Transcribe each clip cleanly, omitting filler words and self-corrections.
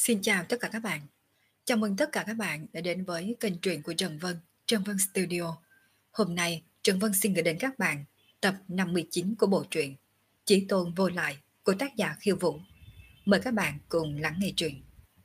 Xin chào tất cả các bạn. Chào mừng tất cả các bạn đã đến với kênh truyện của Trần Vân, Trần Vân Studio. Hôm nay, Trần Vân xin gửi đến các bạn tập 59 của bộ truyện Chí Tôn Vô Lại của tác giả Khiêu Vũ. Mời các bạn cùng lắng nghe truyện.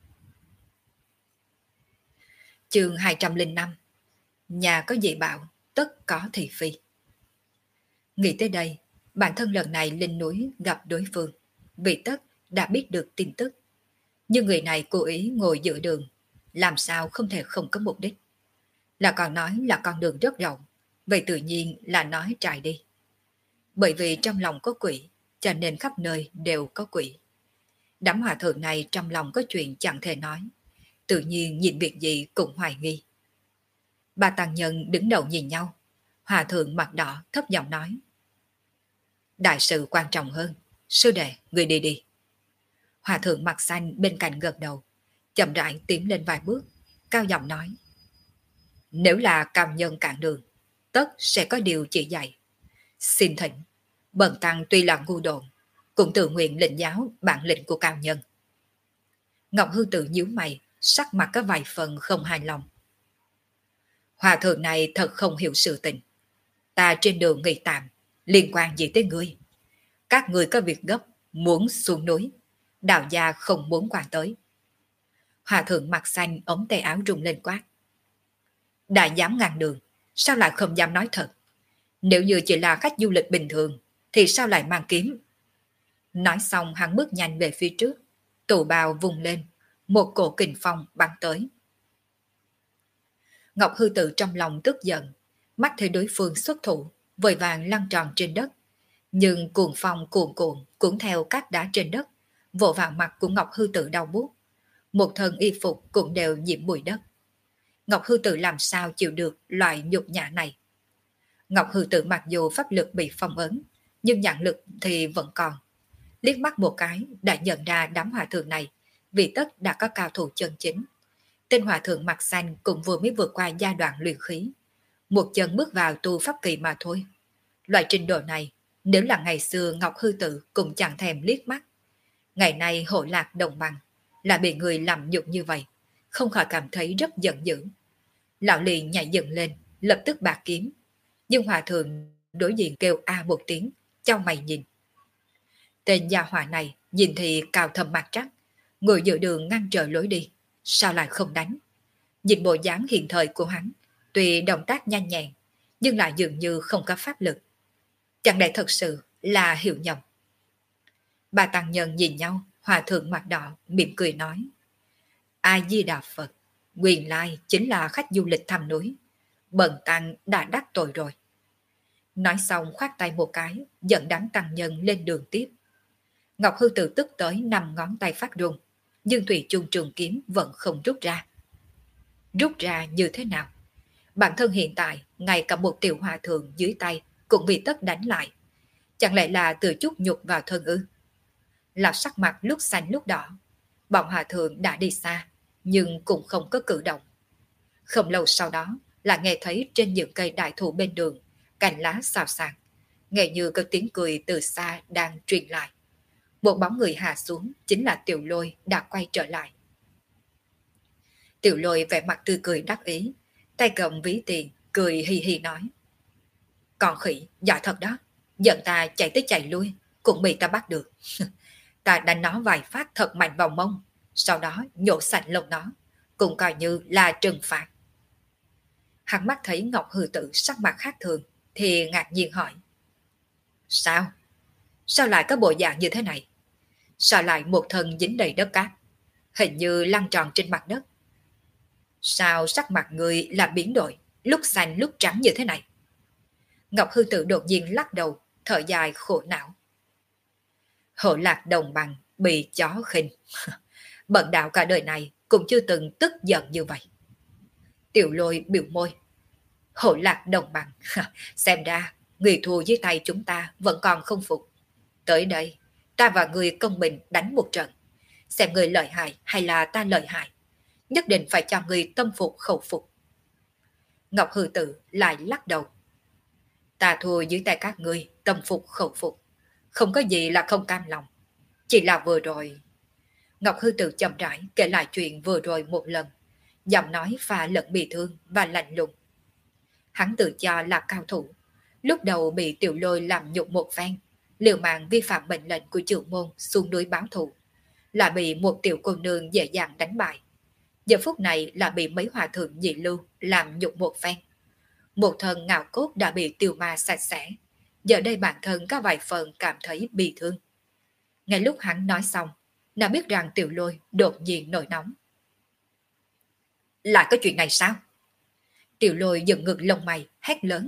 Chương 205. Nhà có dị bảo, tất có thị phi. Nghĩ tới đây, bản thân lần này lên núi gặp đối phương. Vì tất đã biết được tin tức. Nhưng người này cố ý ngồi giữa đường, làm sao không thể không có mục đích. Là còn nói là con đường rất rộng, vậy tự nhiên là nói trải đi. Bởi vì trong lòng có quỷ, cho nên khắp nơi đều có quỷ. Đám hòa thượng này trong lòng có chuyện chẳng thể nói, tự nhiên nhìn việc gì cũng hoài nghi. Ba tăng nhân đứng đầu nhìn nhau, hòa thượng mặt đỏ thấp giọng nói. Đại sự quan trọng hơn, sư đệ, người đi đi. Hòa thượng mặt xanh bên cạnh gật đầu, chậm rãi tiến lên vài bước, cao giọng nói. Nếu là cao nhân cản đường, tất sẽ có điều chỉ dạy. Xin thỉnh, bần tăng tuy là ngu độn, cũng tự nguyện lĩnh giáo bản lĩnh của cao nhân. Ngọc Hư Tử nhíu mày, sắc mặt có vài phần không hài lòng. Hòa thượng này thật không hiểu sự tình. Ta trên đường nghỉ tạm, liên quan gì tới ngươi? Các ngươi có việc gấp, muốn xuống núi, đạo gia không muốn quan tới. Hòa thượng mặt xanh ống tay áo rung lên quát. Đã dám ngăn đường, sao lại không dám nói thật? Nếu như chỉ là khách du lịch bình thường, thì sao lại mang kiếm? Nói xong hắn bước nhanh về phía trước, tù bào vùng lên, một cổ kình phong bắn tới. Ngọc Hư Tự trong lòng tức giận, mắt thấy đối phương xuất thủ, vội vàng lăn tròn trên đất. Nhưng cuồng phong cuồn cuộn cũng theo các đá trên đất, vỗ vào mặt của Ngọc Hư Tự đau buốt. Một thân y phục cũng đều nhiễm bụi đất. Ngọc Hư Tự làm sao chịu được loại nhục nhã này? Ngọc Hư Tự mặc dù pháp lực bị phong ấn, nhưng nhãn lực thì vẫn còn. Liếc mắt một cái đã nhận ra đám hòa thượng này, vì tất đã có cao thủ chân chính. Tên hòa thượng mặt xanh cũng vừa mới vượt qua giai đoạn luyện khí. Một chân bước vào tu pháp kỳ mà thôi. Loại trình độ này, nếu là ngày xưa Ngọc Hư Tự cũng chẳng thèm liếc mắt. Ngày nay hộ lạc đồng bằng, là bị người làm nhục như vậy, không khỏi cảm thấy rất giận dữ. Lão lì nhảy dựng lên, lập tức bạc kiếm. Nhưng hòa thượng đối diện kêu a một tiếng, chau mày nhìn. Tên gia hỏa này nhìn thì cao thầm mặt trắc, người giữa đường ngăn trở lối đi, sao lại không đánh? Nhìn bộ dáng hiện thời của hắn, tuy động tác nhanh nhẹn, nhưng lại dường như không có pháp lực. Chẳng lẽ thật sự là hiểu nhầm? Ba tăng nhân nhìn nhau, hòa thượng mặt đỏ, mỉm cười nói. A Di Đà Phật, nguyên lai chính là khách du lịch thăm núi. Bần tăng đã đắc tội rồi. Nói xong khoát tay một cái, dẫn đám tăng nhân lên đường tiếp. Ngọc Hư Tự tức tới 5 ngón tay phát run, nhưng thủy chung trường kiếm vẫn không rút ra. Rút ra như thế nào? Bản thân hiện tại, ngay cả một tiểu hòa thượng dưới tay cũng bị tất đánh lại. Chẳng lẽ là từ chút nhục vào thân ư? Lão sắc mặt lúc xanh lúc đỏ. Bọn hòa thượng đã đi xa, nhưng cũng không có cử động. Không lâu sau đó là nghe thấy trên những cây đại thụ bên đường, cành lá xào xạc, nghe như có tiếng cười từ xa đang truyền lại. Một bóng người hạ xuống chính là Tiểu Lôi đã quay trở lại. Tiểu Lôi vẻ mặt tươi cười đắc ý, tay cầm ví tiền, cười hì hì nói. Còn khỉ, giỏi thật đó, giận ta chạy tới chạy lui, cũng bị ta bắt được. Ta đánh nó vài phát thật mạnh vào mông, sau đó nhổ sạch lông nó, cũng coi như là trừng phạt. Hắn mắt thấy Ngọc Hư Tự sắc mặt khác thường, thì ngạc nhiên hỏi. Sao? Sao lại có bộ dạng như thế này? Sao lại một thân dính đầy đất cát? Hình như lăn tròn trên mặt đất. Sao sắc mặt người là biến đổi, lúc xanh lúc trắng như thế này? Ngọc Hư Tự đột nhiên lắc đầu, thở dài khổ não. Hộ lạc đồng bằng, bị chó khinh. Bận đạo cả đời này cũng chưa từng tức giận như vậy. Tiểu Lôi biểu môi. Hộ lạc đồng bằng, xem ra người thua dưới tay chúng ta vẫn còn không phục. Tới đây, ta và người công bình đánh một trận. Xem người lợi hại hay là ta lợi hại. Nhất định phải cho người tâm phục khẩu phục. Ngọc Hư Tự lại lắc đầu. Ta thua dưới tay các ngươi, tâm phục khẩu phục. Không có gì là không cam lòng. Chỉ là vừa rồi. Ngọc Hư Tử chậm rãi kể lại chuyện vừa rồi một lần, giọng nói pha lẫn bị thương và lạnh lùng. Hắn tự cho là cao thủ, lúc đầu bị Tiểu Lôi làm nhục một phen, liều mạng vi phạm mệnh lệnh của trưởng môn xuống núi báo thù, là bị một tiểu cô nương dễ dàng đánh bại. Giờ phút này là bị mấy hòa thượng nhị lưu làm nhục một phen. Một thân ngạo cốt đã bị tiêu ma sạch sẽ, giờ đây bản thân có vài phần cảm thấy bị thương. Ngay lúc hắn nói xong, đã biết rằng Tiểu Lôi đột nhiên nổi nóng. Lại có chuyện này sao? Tiểu Lôi dựng ngực lông mày, hét lớn.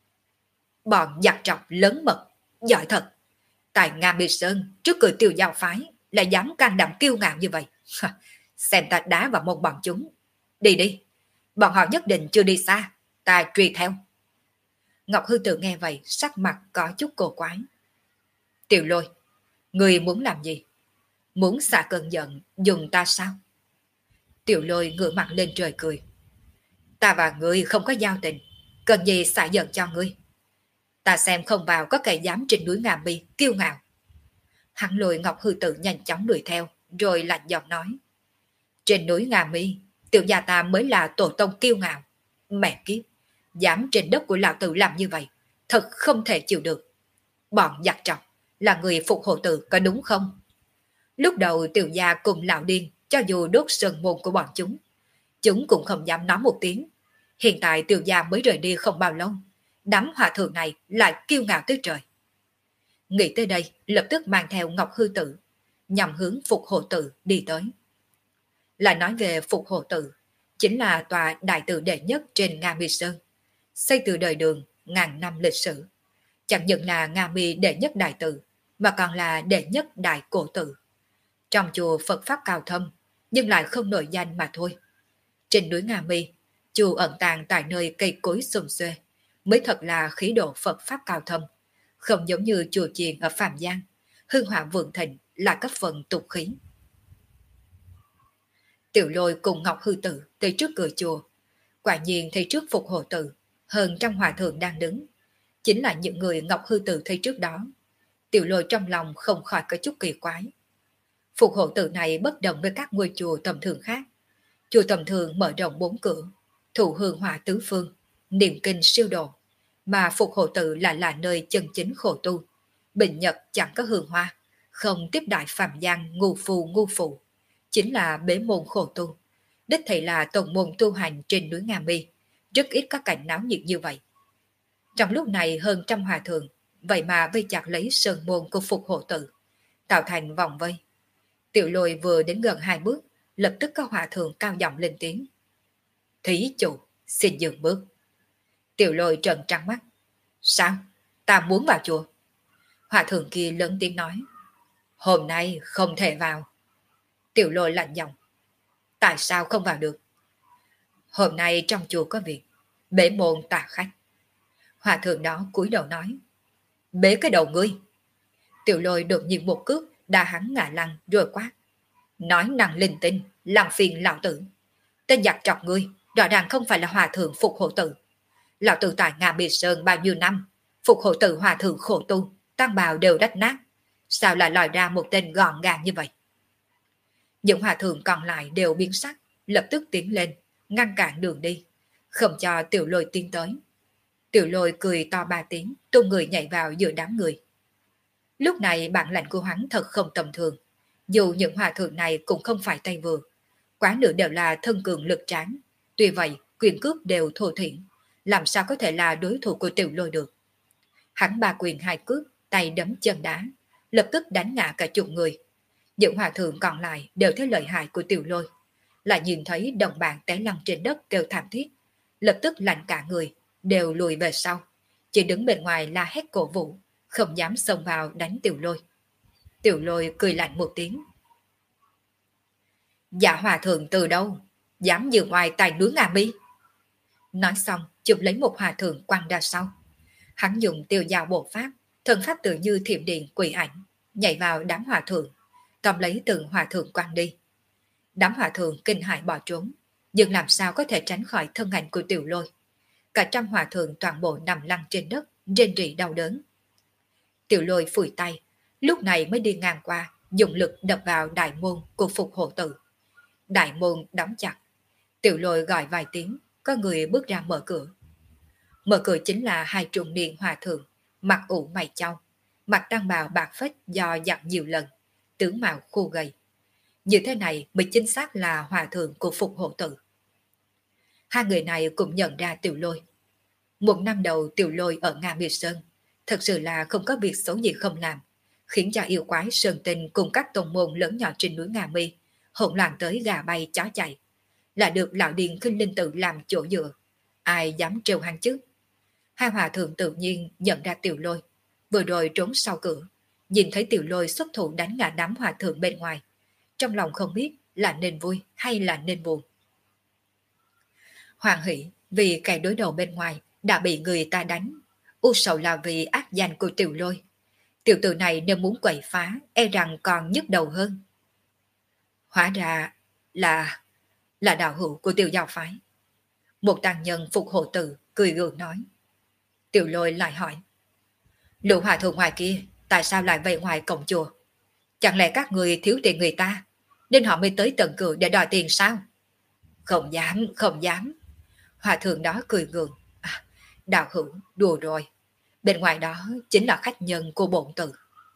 Bọn giặc trọc lớn mật, giỏi thật. Tại Nga Mì Sơn, trước cửa Tiêu Giao phái, lại dám can đảm kiêu ngạo như vậy. Xem ta đá vào mông bọn chúng. Đi đi, bọn họ nhất định chưa đi xa, ta truy theo. Ngọc Hư Tử nghe vậy, sắc mặt có chút cổ quái. Tiểu Lôi, người muốn làm gì? Muốn xả cơn giận, dùng ta sao? Tiểu Lôi ngửa mặt lên trời cười. Ta và ngươi không có giao tình, cần gì xả giận cho ngươi? Ta xem không vào có kẻ dám trên núi Ngà Mi kiêu ngạo. Hắn lùi Ngọc Hư Tử nhanh chóng đuổi theo, rồi lạnh giọng nói. Trên núi Ngà Mi, tiểu gia ta mới là tổ tông kiêu ngạo. Mẹ kiếp, dám trên đất của lão tử làm như vậy, thật không thể chịu được. Bọn giặc trọc là người phục hộ tử có đúng không? Lúc đầu tiểu gia cùng lão điên, cho dù đốt sơn môn của bọn chúng cũng không dám nói một tiếng. Hiện tại tiểu gia mới rời đi không bao lâu, đám hòa thượng này lại kiêu ngạo tới trời. Nghĩ tới đây, lập tức mang theo Ngọc Hư Tử, nhằm hướng Phục Hộ Tự đi tới. Lại nói về Phục Hộ Tự, chính là tòa đại tự đệ nhất trên Nga Mi Sơn, xây từ đời Đường, ngàn năm lịch sử. Chẳng những là Nga Mi đệ nhất đại tự, mà còn là đệ nhất đại cổ tự. Trong chùa Phật Pháp cao thâm, nhưng lại không nổi danh mà thôi. Trên núi Nga Mi, chùa ẩn tàng tại nơi cây cối xum xuê, mới thật là khí độ Phật Pháp cao thâm, không giống như chùa chiền ở Phạm Giang, hương hỏa vượng thịnh là cấp phần tục khí. Tiểu Lôi cùng Ngọc Hư Tử tới trước cửa chùa, quả nhiên thấy trước Phục Hộ Tự, hơn trăm hòa thượng đang đứng, chính là những người Ngọc Hư Tử thấy trước đó. Tiểu Lôi trong lòng không khỏi có chút kỳ quái. Phục Hộ Tự này bất đồng với các ngôi chùa tầm thường khác. Chùa tầm thường mở rộng 4 cửa, thụ hương hỏa tứ phương, niệm kinh siêu độ, mà Phục Hộ Tự lại là nơi chân chính khổ tu. Bình nhật chẳng có hương hoa, không tiếp đại phàm gian ngu phụ, chính là bế môn khổ tu. Đích thị là tổng môn tu hành trên núi Nga Mi, rất ít có cảnh náo nhiệt như vậy. Trong lúc này hơn trăm hòa thượng, vậy mà vây chặt lấy sơn môn của Phục Hộ Tự, tạo thành vòng vây. Tiểu Lôi vừa đến gần 2 bước, lập tức có hòa thượng cao giọng lên tiếng. Thí chủ, xin dừng bước. Tiểu Lôi trợn trắng mắt. Sao? Ta muốn vào chùa. Hòa thượng kia lớn tiếng nói. Hôm nay không thể vào. Tiểu Lôi lạnh giọng. Tại sao không vào được? Hôm nay trong chùa có việc, bế môn tà khách. Hòa thượng đó cúi đầu nói. Bế cái đầu ngươi. Tiểu Lôi đột nhiên một cước đá hắn ngã lăn rồi quát. Nói năng linh tinh, làm phiền lão tử. Tên giặc trọc ngươi, rõ ràng không phải là hòa thượng Phục Hộ Tự. Lão tử tại Nga Mi Sơn bao nhiêu năm, Phục Hộ Tự hòa thượng khổ tu, tăng bào đều rách nát. Sao lại lòi ra một tên gọn gàng như vậy? Những hòa thượng còn lại đều biến sắc, lập tức tiến lên, ngăn cản đường đi, không cho Tiểu Lôi tiến tới. Tiểu Lôi cười to 3 tiếng, tung người nhảy vào giữa đám người. Lúc này bản lãnh của hắn thật không tầm thường. Dù những hòa thượng này cũng không phải tay vừa, quá nữa đều là thân cường lực tráng. Tuy vậy, quyền cước đều thô thiển, làm sao có thể là đối thủ của Tiểu Lôi được. Hắn 3 quyền 2 cước, tay đấm chân đá, lập tức đánh ngã cả chục người. Những hòa thượng còn lại đều thấy lợi hại của Tiểu Lôi, lại nhìn thấy đồng bạn té lăn trên đất kêu thảm thiết, lập tức lạnh cả người, đều lùi về sau, chỉ đứng bên ngoài la hét cổ vũ, không dám xông vào đánh Tiểu Lôi. Tiểu Lôi cười lạnh một tiếng. Dạ hòa thượng từ đâu? Dám dự ngoài tại núi Nga Mi? Nói xong, chụp lấy một hòa thượng quăng ra sau. Hắn dùng tiêu dao bộ pháp, thần pháp tự như thiểm điện quỷ ảnh, nhảy vào đám hòa thượng, tóm lấy từng hòa thượng quăng đi. Đám hòa thượng kinh hãi bỏ trốn, nhưng làm sao có thể tránh khỏi thân ảnh của Tiểu Lôi. Cả trăm hòa thượng toàn bộ nằm lăn trên đất, rên rỉ đau đớn. Tiểu Lôi phủi tay, lúc này mới đi ngang qua, dùng lực đập vào đại môn của Phục Hộ Tự. Đại môn đóng chặt. Tiểu Lôi gọi vài tiếng, có người bước ra mở cửa. Mở cửa chính là hai trung niên hòa thượng, mặt ủ mày chau, mặt đang bào bạc phết do dặn nhiều lần, tướng mạo khô gầy. Như thế này mới chính xác là hòa thượng của Phục Hộ Tự. Hai người này cũng nhận ra Tiểu Lôi. Một năm đầu Tiểu Lôi ở Nga Miệt Sơn, thật sự là không có việc xấu gì không làm, khiến cho yêu quái Sơn Tinh cùng các tôn môn lớn nhỏ trên núi Nga Mi hỗn loạn tới gà bay chó chạy, là được lão điền Khinh Linh Tự làm chỗ dựa. Ai dám trêu hắn chứ? Hai hòa thượng tự nhiên nhận ra Tiểu Lôi, vừa rồi trốn sau cửa, nhìn thấy Tiểu Lôi xuất thủ đánh ngã đám hòa thượng bên ngoài, trong lòng không biết là nên vui hay là nên buồn. Hoàng hỷ vì kẻ đối đầu bên ngoài đã bị người ta đánh, u sầu là vì ác danh của Tiểu Lôi. Tiểu tử này nếu muốn quậy phá, e rằng còn nhức đầu hơn. Hóa ra là đạo hữu của Tiểu giáo phái. Một tăng nhân Phục Hộ Tự cười gượng nói. Tiểu Lôi lại hỏi. Lũ hòa thượng ngoài kia tại sao lại vây ngoài cổng chùa? Chẳng lẽ các người thiếu tiền người ta, nên họ mới tới tận cửa để đòi tiền sao? Không dám, không dám. Hòa thượng đó cười gượng. À, đạo hữu, đùa rồi. Bên ngoài đó chính là khách nhân của bổn tự.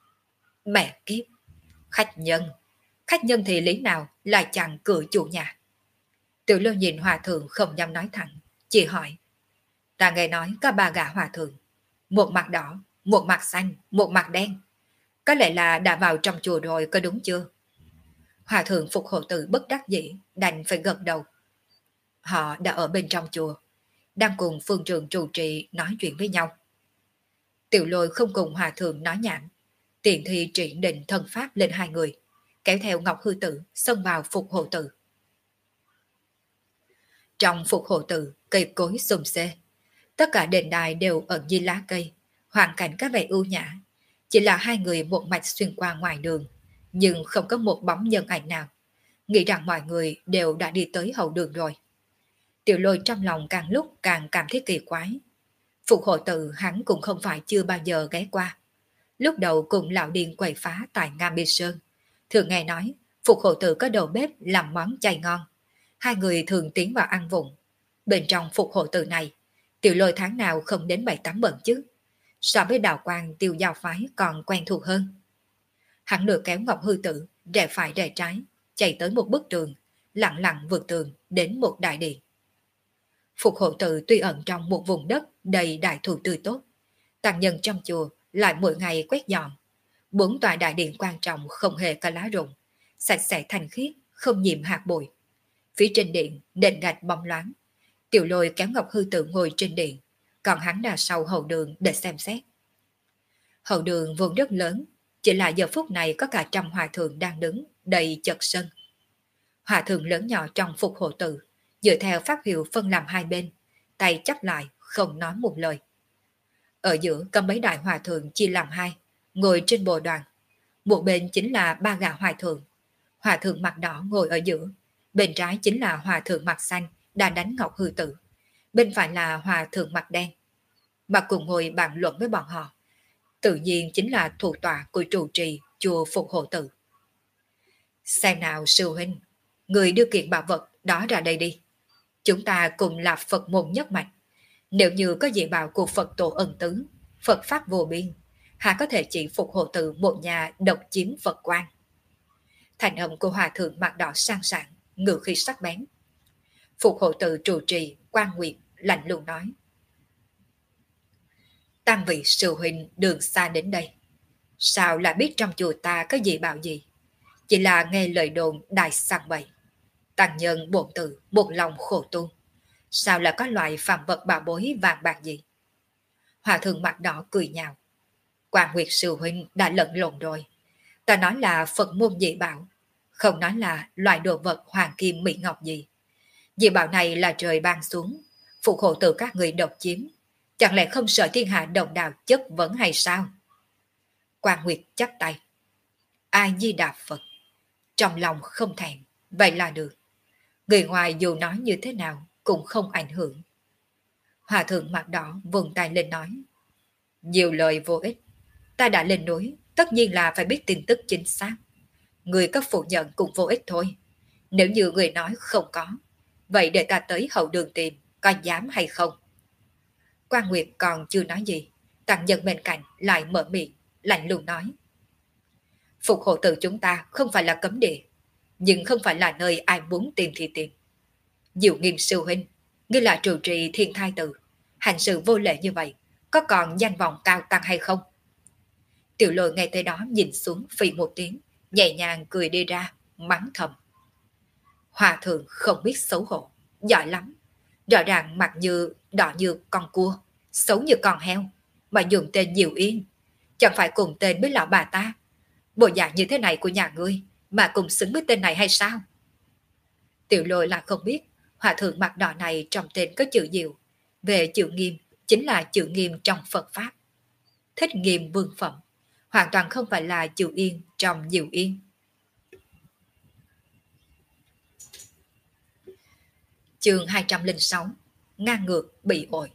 Mẹ kiếp, khách nhân. Khách nhân thì lý nào lại chặn cửa chủ nhà? Tiểu Lôi nhìn hòa thượng không dám nói thẳng, chỉ hỏi. Ta nghe nói có ba gã hòa thượng, một mặt đỏ, một mặt xanh, một mặt đen. Có lẽ là đã vào trong chùa rồi, có đúng chưa? Hòa thượng Phục Hộ Tự bất đắc dĩ, đành phải gật đầu. Họ đã ở bên trong chùa, đang cùng phương trường trụ trì nói chuyện với nhau. Tiểu Lôi không cùng hòa thượng nói nhảm, tiện thì triển định thân pháp lên hai người, kéo theo Ngọc Hư Tử xông vào Phục Hộ Tự. Trong Phục Hộ Tự, cây cối xum xê, tất cả đền đài đều ẩn dưới lá cây, hoàn cảnh có vẻ ưu nhã. Chỉ là hai người một mạch xuyên qua ngoài đường, nhưng không có một bóng nhân ảnh nào. Nghĩ rằng mọi người đều đã đi tới hậu đường rồi. Tiểu Lôi trong lòng càng lúc càng cảm thấy kỳ quái. Phục Hộ Tự hắn cũng không phải chưa bao giờ ghé qua. Lúc đầu cùng lão điên quậy phá tại Nga Mi Sơn, thường nghe nói Phục Hộ Tự có đầu bếp làm món chay ngon. Hai người thường tiến vào ăn vụng. Bên trong Phục Hộ Tự này, Tiểu Lôi tháng nào không đến 7-8 bận chứ. So với đạo quan Tiêu giáo phái còn quen thuộc hơn. Hắn lừa kéo Ngọc Hư Tử, rẽ phải rẽ trái, chạy tới một bức tường, lặng lặng vượt tường đến một đại điện. Phục Hộ Tự tuy ẩn trong một vùng đất đầy đại thụ tươi tốt, tăng nhân trong chùa lại mỗi ngày quét dọn. 4 tòa đại điện quan trọng không hề có lá rụng, sạch sẽ thanh khiết, không nhiễm hạt bụi. Phía trên điện, nền gạch bóng loáng. Tiểu Lôi kéo Ngọc Hư Tử ngồi trên điện, còn hắn đã sau hậu đường để xem xét. Hậu đường vốn rất lớn, chỉ là giờ phút này có cả trăm hòa thượng đang đứng, đầy chật sân. Hòa thượng lớn nhỏ trong Phục Hộ Tự, dựa theo pháp hiệu phân làm hai bên, tay chắp lại, không nói một lời. Ở giữa có mấy đại hòa thượng chia làm hai, ngồi trên bồ đoàn. Một bên chính là ba gã hòa thượng. Hòa thượng mặt đỏ ngồi ở giữa, bên trái chính là hòa thượng mặt xanh đang đánh Ngọc Hư Tử, bên phải là hòa thượng mặt đen. Mà cùng ngồi bàn luận với bọn họ, tự nhiên chính là thủ tọa của trụ trì chùa Phục Hộ Tự. Xem nào sư huynh, người đưa kiện bảo vật đó ra đây đi. Chúng ta cùng là Phật môn nhất mạch. Nếu như có dị bảo của Phật tổ ân tứ, Phật pháp vô biên, hà có thể chỉ Phục Hộ Tự một nhà độc chiếm Phật quan. Thành âm của hòa thượng mặt đỏ sang sảng, ngự khí sắc bén. Phục Hộ Tự trụ trì Quan Nguyệt lạnh lùng nói. Tam vị sư huynh đường xa đến đây, sao lại biết trong chùa ta có gì bảo gì? Chỉ là nghe lời đồn đại sang bậy. Tăng nhân bổn tự một lòng khổ tu, sao lại có loại phàm vật bảo bối vàng bạc gì? Hòa thượng mặt đỏ cười nhạo. Quan Nguyệt sư huynh đã lẫn lộn rồi. Ta nói là Phật môn dị bảo, không nói là loại đồ vật hoàng kim mỹ ngọc gì. Dị bảo này là trời ban xuống, Phục Hộ Tự các người độc chiếm. Chẳng lẽ không sợ thiên hạ đồng đạo chất vấn hay sao? Quan Nguyệt chắp tay. A Di Đà Phật. Trong lòng không thèm, vậy là được. Người ngoài dù nói như thế nào cũng không ảnh hưởng. Hòa thượng mặt đỏ vùng tay lên nói. Nhiều lời vô ích. Ta đã lên núi, tất nhiên là phải biết tin tức chính xác. Người có phủ nhận cũng vô ích thôi. Nếu như người nói không có, vậy để ta tới hậu đường tìm, có dám hay không? Quan Nguyệt còn chưa nói gì, tăng nhân bên cạnh lại mở miệng, lạnh lùng nói. Phục hộ tự chúng ta không phải là cấm địa, nhưng không phải là nơi ai muốn tìm thì tìm. Diệu Nghiêm sư huynh, ngươi là trụ trì thiên thai tử, hành sự vô lệ như vậy, có còn danh vọng cao tăng hay không? Tiểu Lôi ngay tới đó nhìn xuống phì một tiếng, nhẹ nhàng cười đi ra, mắng thầm. Hòa thượng không biết xấu hổ, giỏi lắm. Rõ ràng mặt như đỏ như con cua, xấu như con heo, mà dùng tên Diệu Yên. Chẳng phải cùng tên với lão bà ta. Bộ dạng như thế này của nhà ngươi mà cùng xứng với tên này hay sao? Tiểu Lôi là không biết hòa thượng mặt đỏ này trong tên có chữ Diệu. Về chữ Nghiêm chính là chữ Nghiêm trong Phật Pháp. Thích Nghiêm vương phẩm, hoàn toàn không phải là chữ Yên trong Diệu Yên. Chương 206, ngang ngược bị ổi.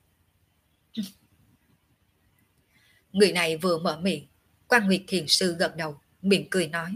Người này vừa mở miệng, Quan Nguyệt Thiền Sư gật đầu, miệng cười nói.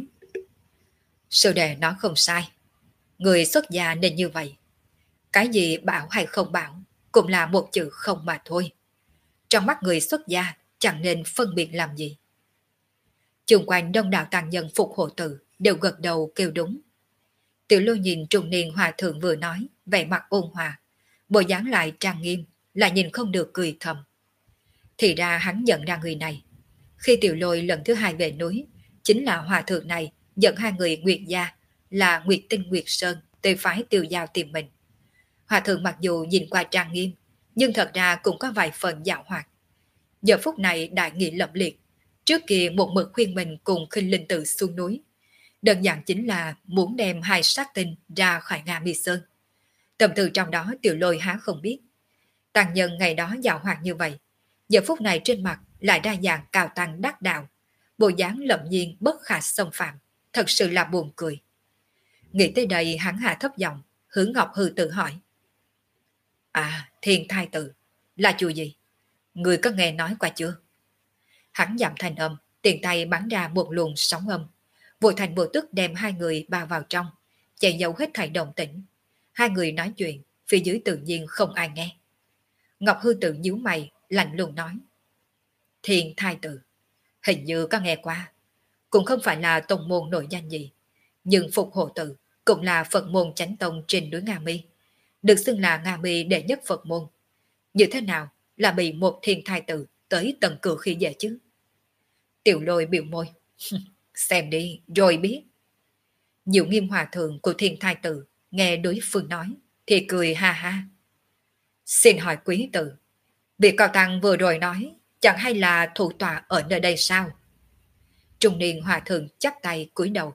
Sư đệ nói không sai, người xuất gia nên như vậy. Cái gì bảo hay không bảo, cũng là một chữ không mà thôi. Trong mắt người xuất gia, chẳng nên phân biệt làm gì. Chung quanh đông đảo tăng nhân Phục Hộ Tự đều gật đầu kêu đúng. Tiểu Lôi nhìn trung niên hòa thượng vừa nói, vẻ mặt ôn hòa, bộ dáng lại trang nghiêm, lại nhìn không được cười thầm. Thì ra hắn nhận ra người này. Khi Tiểu Lôi lần thứ hai về núi, chính là hòa thượng này dẫn hai người Nguyệt gia là Nguyệt Tinh Nguyệt Sơn tới phái Tiêu Giao tìm mình. Hòa thượng mặc dù nhìn qua trang nghiêm, nhưng thật ra cũng có vài phần dạo hoạt. Giờ phút này đại nghị lẫm liệt, trước kia một mực khuyên mình cùng Khinh Linh Tự xuống núi. Đơn giản chính là muốn đem hai sát tinh ra khỏi Nga Mi Sơn. Tâm tư trong đó Tiểu Lôi há không biết. Tăng nhân ngày đó dạo hoạt như vậy, giờ phút này trên mặt lại đa dạng cao tăng đắc đạo, bộ dáng lậm nhiên bất khả xâm phạm, thật sự là buồn cười. Nghĩ tới đây hắn hạ thấp giọng, hướng Ngọc Hư tự hỏi. À, Thiên Thai Tử, là chùa gì? Người có nghe nói qua chưa? Hắn giảm thanh âm, tiền tay bắn ra một luồng sóng âm, vội thành bộ tức đem hai người bao vào trong, chạy dấu hết thảy động tĩnh. Hai người nói chuyện, phía dưới tự nhiên không ai nghe. Ngọc Hư tự nhíu mày, lạnh lùng nói. Thiên Thai Tử, hình như có nghe qua, cũng không phải là tông môn nổi danh gì, nhưng Phục Hộ Tự cũng là Phật môn chánh tông trên núi Nga Mi, được xưng là Nga Mi đệ nhất Phật môn. Như thế nào là bị một Thiên Thai Tử tới tận cửa khi dễ chứ? Tiểu Lôi biểu môi. Xem đi rồi biết. Diệu Nghiêm hòa thượng của Thiên Thai Tử nghe đối phương nói thì cười ha ha. Xin hỏi quý tử, vị cao tăng vừa rồi nói chẳng hay là thủ tọa ở nơi đây sao? Trung niên hòa thượng chắp tay cúi đầu.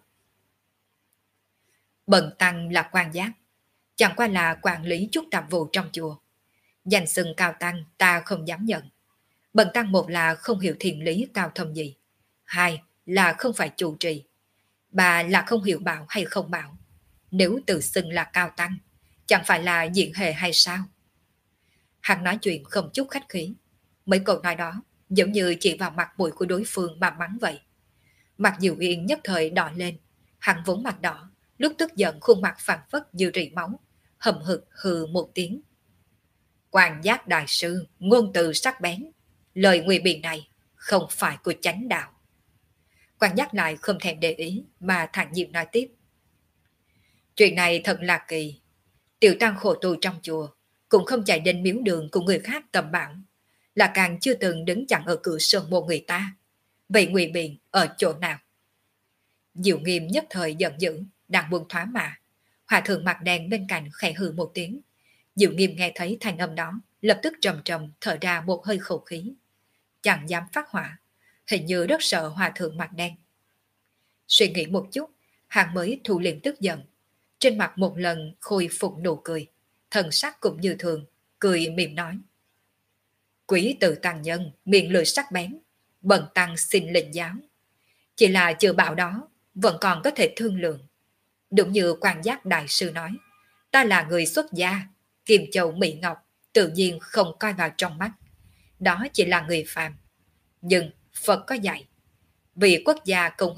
Bần tăng là quan giác, chẳng qua là quản lý chút tạp vụ trong chùa. Danh xưng cao tăng ta không dám nhận. Bần tăng một là không hiểu thiền lý cao thâm gì, hai là không phải chủ trì, ba là không hiểu bảo hay không bảo. Nếu tự xưng là cao tăng, chẳng phải là diện hề hay sao? Hắn nói chuyện không chút khách khí. Mấy câu nói đó giống như chỉ vào mặt mũi của đối phương mà mắng vậy. Mặt Diệu Yên nhất thời đỏ lên, hắn vốn mặt đỏ, lúc tức giận khuôn mặt phản phất như rỉ máu, hầm hực hừ một tiếng. Quan giác đại sư, ngôn từ sắc bén, lời ngụy biện này không phải của chánh đạo. Quan giác lại không thèm để ý mà thản nhiên nói tiếp. Chuyện này thật là kỳ. Tiểu tăng khổ tu trong chùa, cũng không chạy đến miếu đường của người khác tầm bảo, là càng chưa từng đứng chặn ở cửa sơn môn người ta. Vậy ngụy biện ở chỗ nào? Diệu Nghiêm nhất thời giận dữ, đang buông thoá mà. Hòa thượng mặt đen bên cạnh khẽ hừ một tiếng. Diệu Nghiêm nghe thấy thanh âm đó, lập tức trầm trầm thở ra một hơi khẩu khí. Chẳng dám phát hỏa, hình như rất sợ hòa thượng mặt đen. Suy nghĩ một chút, hắn mới thu liệm tức giận. Trên mặt một lần khôi phục nụ cười, thần sắc cũng như thường, cười mỉm nói. Quý tử tăng nhân, miệng lưỡi sắc bén, bần tăng xin lệnh giáo. Chỉ là chưa bảo đó, vẫn còn có thể thương lượng. Đúng như quan giác đại sư nói, ta là người xuất gia, Kim Châu Mỹ Ngọc, tự nhiên không coi vào trong mắt. Đó chỉ là người phàm. Nhưng Phật có dạy, vì quốc gia công hiến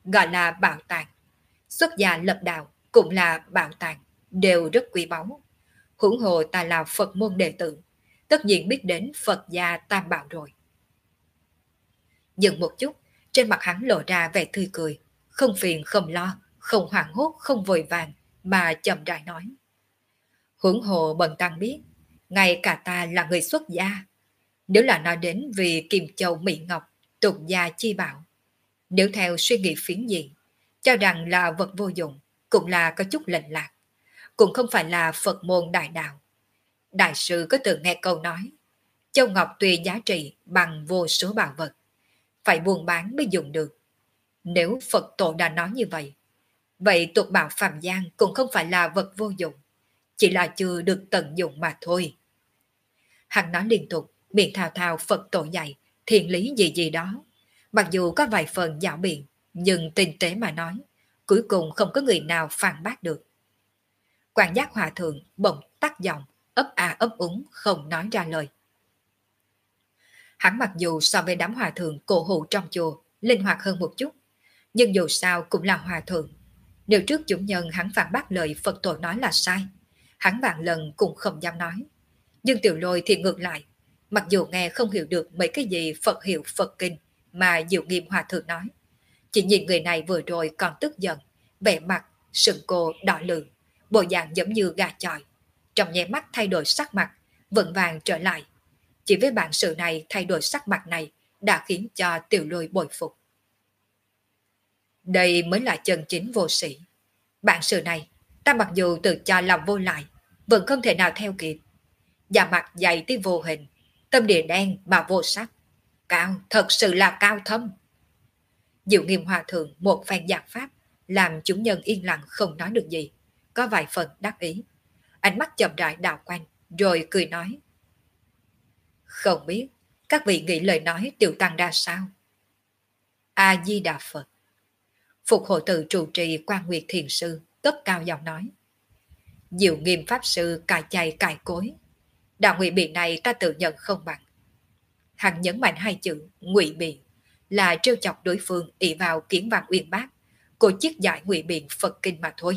gọi là bảo tàng. Xuất gia lập đạo cũng là bảo tàng, đều rất quý báu. Huống hồ ta là Phật môn đệ tử, tất nhiên biết đến Phật gia Tam Bảo rồi. Dừng một chút, trên mặt hắn lộ ra vẻ tươi cười, không phiền không lo, không hoảng hốt, không vội vàng, mà chậm rãi nói. Huống hồ bần tăng biết, ngay cả ta là người xuất gia. Nếu là nói đến vì Kim Châu Mỹ Ngọc, tục gia chi bảo, nếu theo suy nghĩ phiến diện, cho rằng là vật vô dụng, cũng là có chút lệch lạc, cũng không phải là Phật môn đại đạo. Đại sư có từng nghe câu nói, Châu Ngọc tuy giá trị bằng vô số bảo vật, phải buôn bán mới dùng được. Nếu Phật tổ đã nói như vậy, vậy tục bảo phàm gian cũng không phải là vật vô dụng, chỉ là chưa được tận dụng mà thôi. Hắn nói liên tục, miệng thao thao Phật tổ dạy, thiện lý gì gì đó. Mặc dù có vài phần dạo biện, nhưng tinh tế mà nói, cuối cùng không có người nào phản bác được. Quan giác hòa thượng bỗng tắt giọng, ấp a ấp úng không nói ra lời. Hắn mặc dù so với đám hòa thượng cổ hủ trong chùa linh hoạt hơn một chút, nhưng dù sao cũng là hòa thượng. Nếu trước chúng nhân hắn phản bác lời Phật tổ nói là sai, hắn vạn lần cũng không dám nói. Nhưng Tiểu Lôi thì ngược lại, mặc dù nghe không hiểu được mấy cái gì Phật hiệu Phật kinh mà Diệu Nghiêm hòa thượng nói, chỉ nhìn người này vừa rồi còn tức giận, vẻ mặt sừng cô đỏ lừ, bộ dạng giống như gà chọi, trong nháy mắt thay đổi sắc mặt, vững vàng trở lại. Chỉ với bản sự này thay đổi sắc mặt này đã khiến cho Tiểu Lôi bội phục. Đây mới là chân chính vô sĩ. Bản sự này, ta mặc dù tự cho lòng vô lại, vẫn không thể nào theo kịp. Da mặt dày tới vô hình, tâm địa đen mà vô sắc. Cao, thật sự là cao thâm. Diệu Nghiêm hòa thượng một phen giảng pháp, làm chúng nhân yên lặng không nói được gì, có vài phần đắc ý. Ánh mắt chậm rãi đảo quanh, rồi cười nói. Không biết, các vị nghĩ lời nói tiểu tăng ra sao? A-di-đà Phật. Phục hộ tự trụ trì Quan Nguyệt Thiền Sư, cất cao giọng nói. Diệu Nghiêm Pháp Sư cài chay cài cối. Đạo ngụy biện này ta tự nhận không bằng. Hắn nhấn mạnh hai chữ ngụy biện là trêu chọc đối phương ỷ vào kiến văn uyên bác, cô chiết giải ngụy biện Phật kinh mà thôi.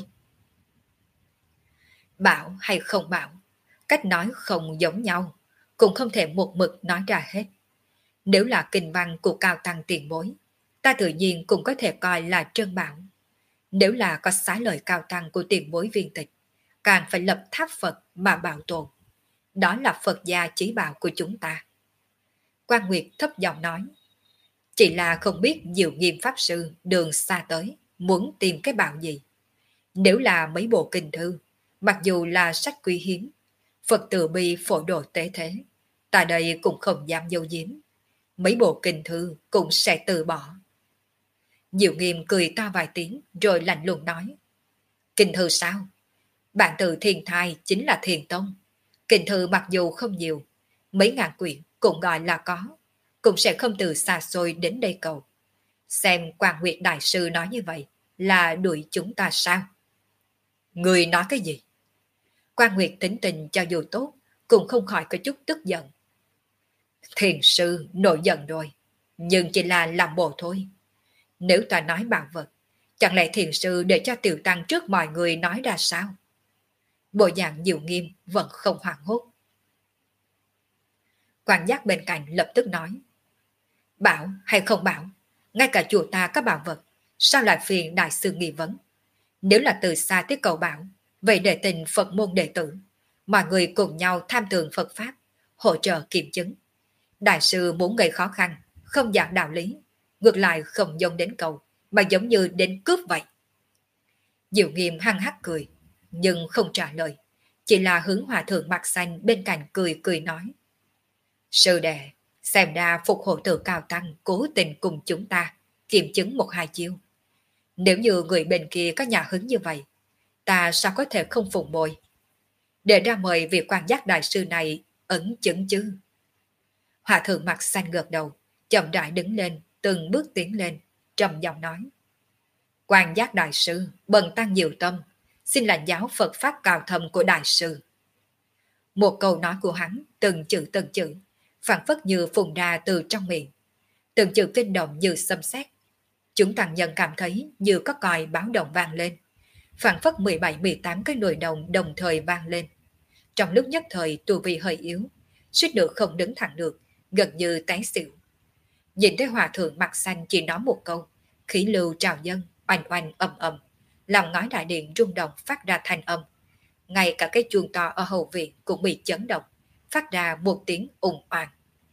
Bảo hay không bảo, cách nói không giống nhau, cũng không thể một mực nói ra hết. Nếu là kinh văn của cao tăng tiền bối, ta tự nhiên cũng có thể coi là trân bảo. Nếu là có xá lời cao tăng của tiền bối viên tịch, càng phải lập tháp Phật mà bảo tồn. Đó là Phật gia chí bảo của chúng ta. Quan Nguyệt thấp giọng nói, chỉ là không biết Diệu Nghiêm Pháp Sư đường xa tới, muốn tìm cái bảo gì. Nếu là mấy bộ kinh thư, mặc dù là sách quý hiếm, Phật từ bi phổ độ tế thế, ta đây cũng không dám dâu giếm. Mấy bộ kinh thư cũng sẽ từ bỏ. Diệu Nghiêm cười to vài tiếng rồi lạnh lùng nói, kinh thư sao? Bản tự thiền thai chính là thiền tông. Kinh thư mặc dù không nhiều, mấy ngàn quyển cũng gọi là có, cũng sẽ không từ xa xôi đến đây cầu. Xem Quan Nguyệt Đại Sư nói như vậy là đuổi chúng ta sao? Người nói cái gì? Quan Nguyệt tính tình cho dù tốt, cũng không khỏi có chút tức giận. Thiền sư nổi giận rồi, nhưng chỉ là làm bộ thôi. Nếu ta nói bảo vật, chẳng lẽ thiền sư để cho tiểu tăng trước mọi người nói ra sao? Bộ dạng Diệu Nghiêm vẫn không hoảng hốt. Quan giác bên cạnh lập tức nói, bảo hay không bảo, ngay cả chùa ta có bảo vật, sao lại phiền đại sư nghi vấn? Nếu là từ xa tới cầu bảo, vậy để tình Phật môn đệ tử, mọi người cùng nhau tham tường Phật Pháp, hỗ trợ kiểm chứng. Đại sư muốn gây khó khăn, không giảng đạo lý, ngược lại không giống đến cầu, mà giống như đến cướp vậy. Diệu Nghiêm hăng hắc cười, nhưng không trả lời, chỉ là hướng hòa thượng mặt xanh bên cạnh cười cười nói. Sư đệ, xem ra phục hộ tự cao tăng cố tình cùng chúng ta kiểm chứng một hai chiêu. Nếu như người bên kia có nhà hứng như vậy, ta sao có thể không phụng bồi? Để ra mời vị quan giác đại sư này ẩn chứng chứ. Hòa thượng mặt xanh gật đầu, chậm rãi đứng lên, từng bước tiến lên, trầm giọng nói. Quan giác đại sư, bần tăng nhiều tâm, xin lãnh giáo Phật Pháp cao thâm của đại sư. Một câu nói của hắn, từng chữ, phảng phất như phùng ra từ trong miệng. Từng chữ kinh động như xâm xét. Chúng tăng nhân cảm thấy như có còi báo động vang lên. Phản phất 17-18 cái nồi đồng đồng thời vang lên. Trong lúc nhất thời tu vi hơi yếu, suýt nữa không đứng thẳng được, gần như té xỉu. Nhìn thấy hòa thượng mặt xanh chỉ nói một câu, khí lưu trào dâng, oanh oanh ầm ầm, làm ngói đại điện rung động phát ra thanh âm. Ngay cả cái chuông to ở hậu viện cũng bị chấn động, phát ra một tiếng ùng oang.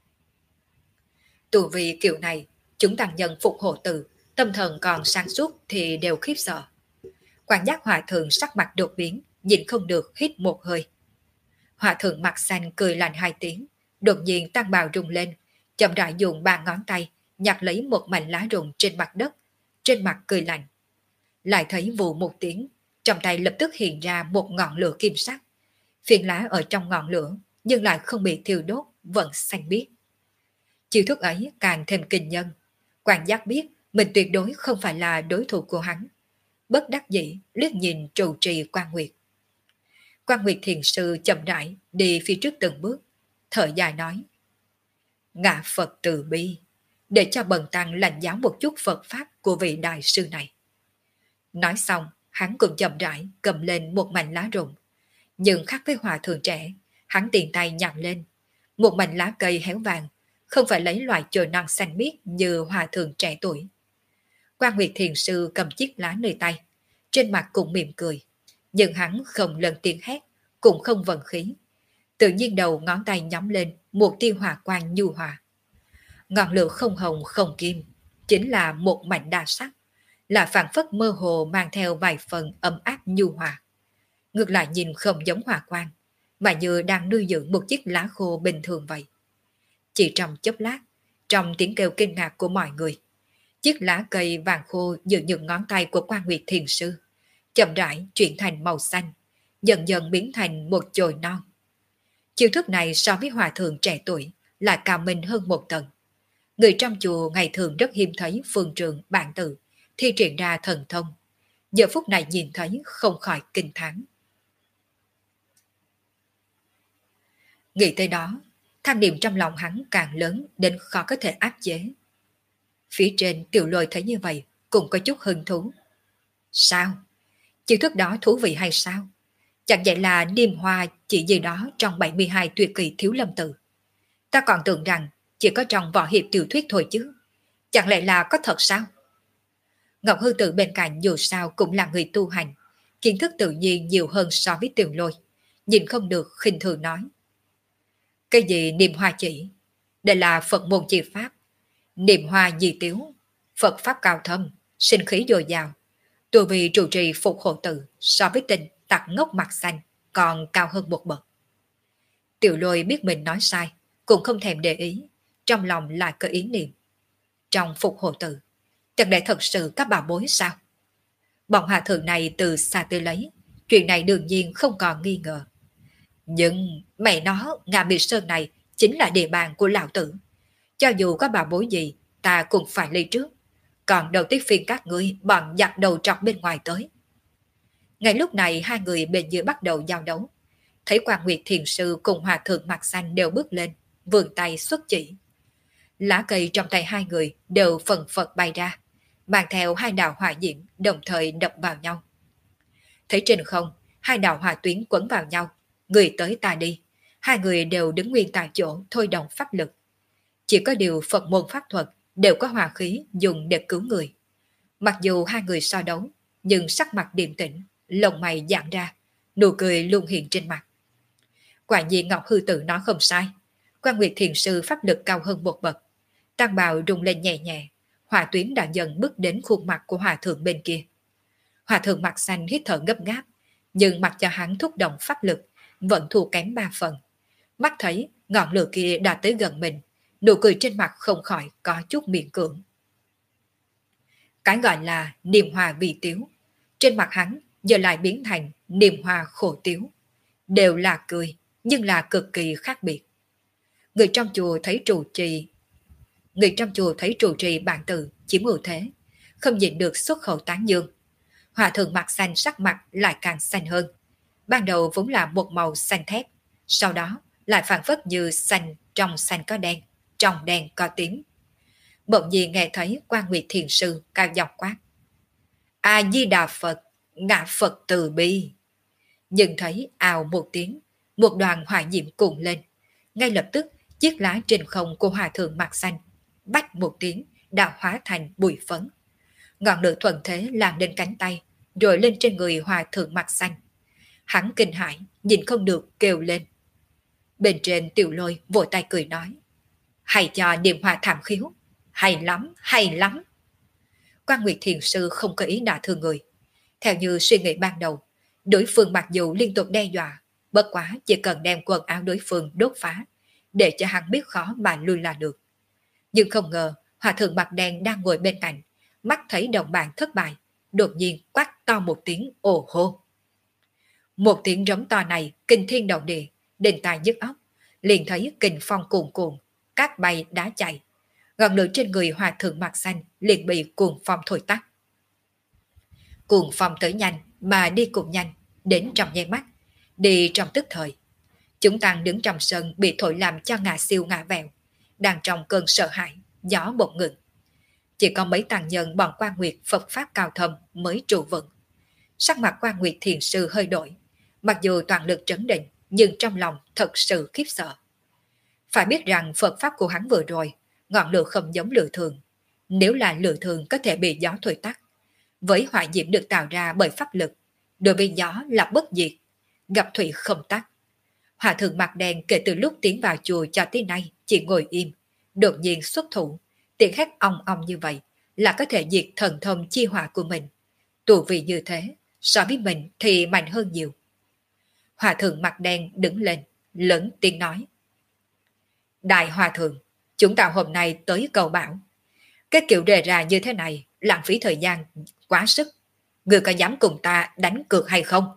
Tu vi kiểu này, chúng tăng nhân phục hộ từ, tâm thần còn sáng suốt thì đều khiếp sợ. Quan giác hòa thượng sắc mặt đột biến, nhìn không được hít một hơi. Hòa thượng mặt xanh cười lạnh hai tiếng, đột nhiên tăng bào rung lên, chậm rãi dùng ba ngón tay nhặt lấy một mảnh lá rụng trên mặt đất, trên mặt cười lạnh. Lại thấy vù một tiếng, trong tay lập tức hiện ra một ngọn lửa kim sắc. Phiến lá ở trong ngọn lửa nhưng lại không bị thiêu đốt, vẫn xanh biếc. Chiêu thức ấy càng thêm kinh nhân. Quan giác biết mình tuyệt đối không phải là đối thủ của hắn. Bất đắc dĩ liếc nhìn trụ trì Quan Nguyệt. Quan Nguyệt thiền sư chậm rãi đi phía trước từng bước, thở dài nói: Ngạ Phật từ bi, để cho bần tăng lãnh giáo một chút Phật pháp của vị đại sư này. Nói xong, hắn cũng chậm rãi cầm lên một mảnh lá rụng. Nhưng khác với hòa thượng trẻ, hắn tiền tay nhặt lên một mảnh lá cây héo vàng, không phải lấy loại chồi non xanh biếc như hòa thượng trẻ tuổi. Quan Nguyệt thiền sư cầm chiếc lá nơi tay, trên mặt cũng mỉm cười, nhưng hắn không lần tiếng hét, cũng không vận khí. Tự nhiên đầu ngón tay nhắm lên một tia hỏa quang nhu hòa. Ngọn lửa không hồng không kim, chính là một mảnh đa sắc, là phản phất mơ hồ mang theo vài phần ấm áp nhu hòa. Ngược lại nhìn không giống hỏa quang, mà như đang nuôi dưỡng một chiếc lá khô bình thường vậy. Chỉ trong chốc lát, trong tiếng kêu kinh ngạc của mọi người, chiếc lá cây vàng khô giữa những ngón tay của Quan Nguyệt thiền sư chậm rãi chuyển thành màu xanh, dần dần biến thành một chồi non. Chiêu thức này so với hòa thượng trẻ tuổi lại cao minh hơn một tầng. Người trong chùa ngày thường rất hiếm thấy phương trường bản tự thi triển ra thần thông, giờ phút này nhìn thấy không khỏi kinh thán. Nghĩ tới đó, tham niệm trong lòng hắn càng lớn đến khó có thể áp chế. Phía trên Tiểu Lôi thấy như vậy cũng có chút hứng thú. Sao? Chiêu thức đó thú vị hay sao? Chẳng vậy là niềm hoa chỉ gì đó trong 72 tuyệt kỳ Thiếu Lâm Tự. Ta còn tưởng rằng chỉ có trong võ hiệp tiểu thuyết thôi chứ. Chẳng lẽ là có thật sao? Ngọc Hư Tử bên cạnh dù sao cũng là người tu hành, kiến thức tự nhiên nhiều hơn so với Tiểu Lôi. Nhìn không được khinh thường nói. Cái gì niệm hoa chỉ? Đây là Phật môn chi pháp. Niệm hoa di tiếu, Phật pháp cao thâm, sinh khí dồi dào. Tu vì trụ trì phục hộ tự so với tình tặc ngốc mặt xanh còn cao hơn một bậc. Tiểu Lôi biết mình nói sai, cũng không thèm để ý, trong lòng lại có ý niệm. Trong phục hộ tự, chẳng lẽ thật sự các bà bối sao? Bọn hòa thượng này từ xa tới lấy, chuyện này đương nhiên không còn nghi ngờ. Nhưng mẹ nó, Ngạ Biệt Sơn này chính là địa bàn của lão tử. Cho dù có bà bối gì, ta cũng phải lấy trước. Còn đầu tiết phiên các ngươi bọn giặt đầu trọc bên ngoài tới. Ngay lúc này hai người bên dưới bắt đầu giao đấu. Thấy Quan Nguyệt thiền sư cùng hòa thượng mặt xanh đều bước lên, vươn tay xuất chỉ. Lá cây trong tay hai người đều phần phật bay ra, mang theo hai đạo hỏa diễm đồng thời đập vào nhau. Thấy trên không, hai đạo hỏa tuyến quấn vào nhau, người tới ta đi. Hai người đều đứng nguyên tại chỗ thôi động pháp lực. Chỉ có điều Phật môn pháp thuật đều có hỏa khí dùng để cứu người. Mặc dù hai người so đấu, nhưng sắc mặt điềm tĩnh, lông mày giãn ra, nụ cười luôn hiện trên mặt. Quả nhiên Ngọc Hư Tử nói không sai, Quan Nguyệt thiền sư pháp lực cao hơn một bậc. Tăng bào rung lên nhẹ nhẹ, hỏa tuyến đã dần bước đến khuôn mặt của hòa thượng bên kia. Hòa thượng mặt xanh hít thở gấp gáp, nhưng mặc cho hắn thúc động pháp lực vẫn thua kém 3 phần. Mắt thấy ngọn lửa kia đã tới gần mình, nụ cười trên mặt không khỏi có chút miễn cưỡng. Cái gọi là niềm hòa vì tiếu, trên mặt hắn giờ lại biến thành niềm hòa khổ tiếu. Đều là cười, nhưng là cực kỳ khác biệt. Người trong chùa thấy trụ trì bản tự chiếm ưu thế, không nhịn được xuất khẩu tán dương. Hòa thượng mặt xanh sắc mặt lại càng xanh hơn. Ban đầu vốn là một màu xanh thép, sau đó lại phản phất như xanh trong xanh có đen, trong đen có tím. bỗng nhiên nghe thấy Quan Nguyệt Thiền Sư cao giọng quát: A Di Đà Phật, ngã Phật từ bi. Nhưng thấy ào một tiếng, một đoàn hỏa diệm cuộn lên. Ngay lập tức, chiếc lá trên không của hòa thượng mặt xanh, bách một tiếng, đã hóa thành bụi phấn. Ngọn lửa thuận thế lan lên cánh tay, rồi lên trên người hòa thượng mặt xanh. Hắn kinh hãi, nhìn không được kêu lên. Bên trên Tiểu Lôi vội tay cười nói: hay cho niệm hòa thảm khiếu, hay lắm, hay lắm. Quan Nguyệt Thiền Sư không có ý đả thương người. Theo như suy nghĩ ban đầu, đối phương mặc dù liên tục đe dọa, bất quá chỉ cần đem quần áo đối phương đốt phá, để cho hắn biết khó mà lui là được. Nhưng không ngờ, hòa thượng mặt đen đang ngồi bên cạnh, mắt thấy đồng bạn thất bại, đột nhiên quát to một tiếng ồ hô. Một tiếng rống to này kinh thiên động địa, đền tai nhức óc, liền thấy kình phong cuồn cuộn, cát bay đá chạy. Ngọn lửa trên người hòa thượng mặt xanh liền bị cuồng phong thổi tắt. Cuồng phong tới nhanh mà đi cũng nhanh, đến trong nháy mắt, đi trong tức thời. Chúng tăng đứng trong sân bị thổi làm cho ngã siêu ngã vẹo, đang trong cơn sợ hãi, gió bột ngừng. Chỉ có mấy tăng nhân bọn Quan Nguyệt Phật pháp cao thâm mới trụ vững. Sắc mặt Quan Nguyệt Thiền Sư hơi đổi, mặc dù toàn lực trấn định, nhưng trong lòng thật sự khiếp sợ. Phải biết rằng Phật pháp của hắn vừa rồi, ngọn lửa không giống lửa thường. Nếu là lửa thường có thể bị gió thổi tắt, với hỏa diệm được tạo ra bởi pháp lực, đối với gió là bất diệt, gặp thủy không tắt. Hòa thượng mặt đen kể từ lúc tiến vào chùa cho tới nay chỉ ngồi im, đột nhiên xuất thủ, tiếng hét ong ong như vậy là có thể diệt thần thông chi hỏa của mình. Tù vì như thế, so với mình thì mạnh hơn nhiều. Hòa thượng mặt đen đứng lên, lớn tiếng nói: Đại hòa thượng, chúng ta hôm nay tới cầu bảo. Cái kiểu đề ra như thế này, lãng phí thời gian, quá sức. Người có dám cùng ta đánh cược hay không?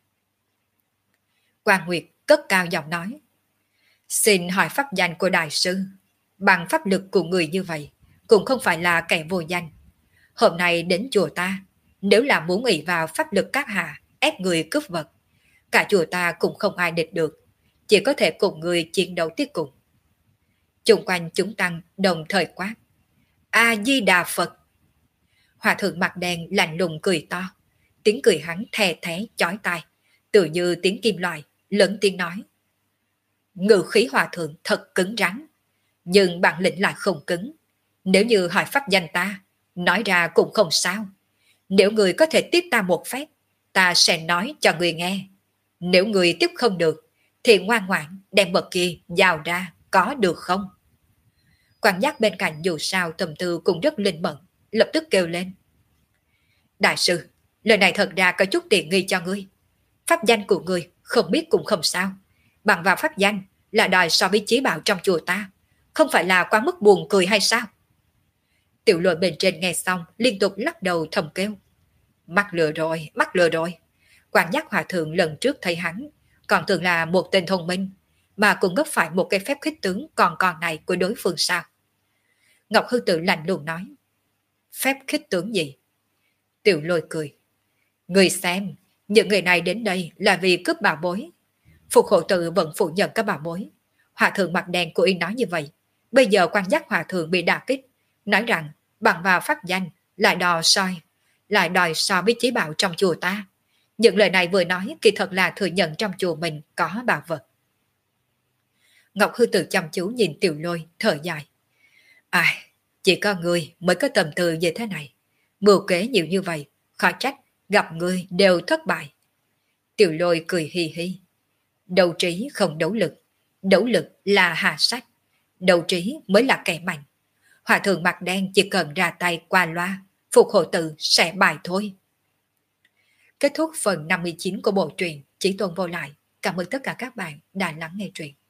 Quan Nguyệt cất cao giọng nói: Xin hỏi pháp danh của đại sư. Bằng pháp lực của người như vậy, cũng không phải là kẻ vô danh. Hôm nay đến chùa ta, nếu là muốn ỷ vào pháp lực các hạ, ép người cướp vật, cả chùa ta cũng không ai địch được, chỉ có thể cùng người chiến đấu tiếp cùng. Chung quanh chúng tăng đồng thời quát: A Di Đà Phật. Hòa thượng mặt đen lạnh lùng cười to, tiếng cười hắn thè thé chói tai, tự như tiếng kim loại, lớn tiếng nói: Ngự khí hòa thượng thật cứng rắn, nhưng bản lĩnh lại không cứng. Nếu như hỏi pháp danh ta, nói ra cũng không sao. Nếu người có thể tiếp ta một phép, ta sẽ nói cho người nghe. Nếu người tiếp không được, thì ngoan ngoãn đem vật kia giao ra, có được không? Quan giác bên cạnh dù sao tâm tư cũng rất linh mẫn, lập tức kêu lên: Đại sư, lời này thật ra có chút tiện nghi cho ngươi. Pháp danh của ngươi không biết cũng không sao. Bằng vào pháp danh là đòi so với chí bảo trong chùa ta, không phải là quá mức buồn cười hay sao? Tiểu Lôi bên trên nghe xong liên tục lắc đầu thầm kêu: Mắc lừa rồi, mắc lừa rồi. Quan giác hòa thượng lần trước thấy hắn còn tưởng là một tên thông minh, mà cũng gấp phải một cái phép khích tướng còn này của đối phương sao? Ngọc Hư Tử lạnh lùng nói: Phép khích tướng gì? Tiểu Lôi cười: Người xem, những người này đến đây là vì cướp bảo bối. Phục hộ tự vẫn phủ nhận các bảo bối. Hòa thượng mặt đen của y nói như vậy. Bây giờ quan giác hòa thượng bị đả kích, nói rằng bằng vào pháp danh lại đòi so với chí bảo trong chùa ta. Những lời này vừa nói kỳ thật là thừa nhận trong chùa mình có bảo vật. Ngọc Hư Tử chăm chú nhìn Tiểu Lôi, thở dài: Ai, chỉ có người mới có tầm tư như thế này. Mưu kế nhiều như vậy, khó trách gặp người đều thất bại. Tiểu Lôi cười hi hi: Đấu trí không đấu lực là hạ sách, đấu trí mới là kẻ mạnh. Hòa thượng mặt đen chỉ cần ra tay qua loa, Phục hộ tự sẽ bài thôi. Kết thúc phần 59 của bộ truyện Chí Tôn Vô Lại. Cảm ơn tất cả các bạn đã lắng nghe truyện.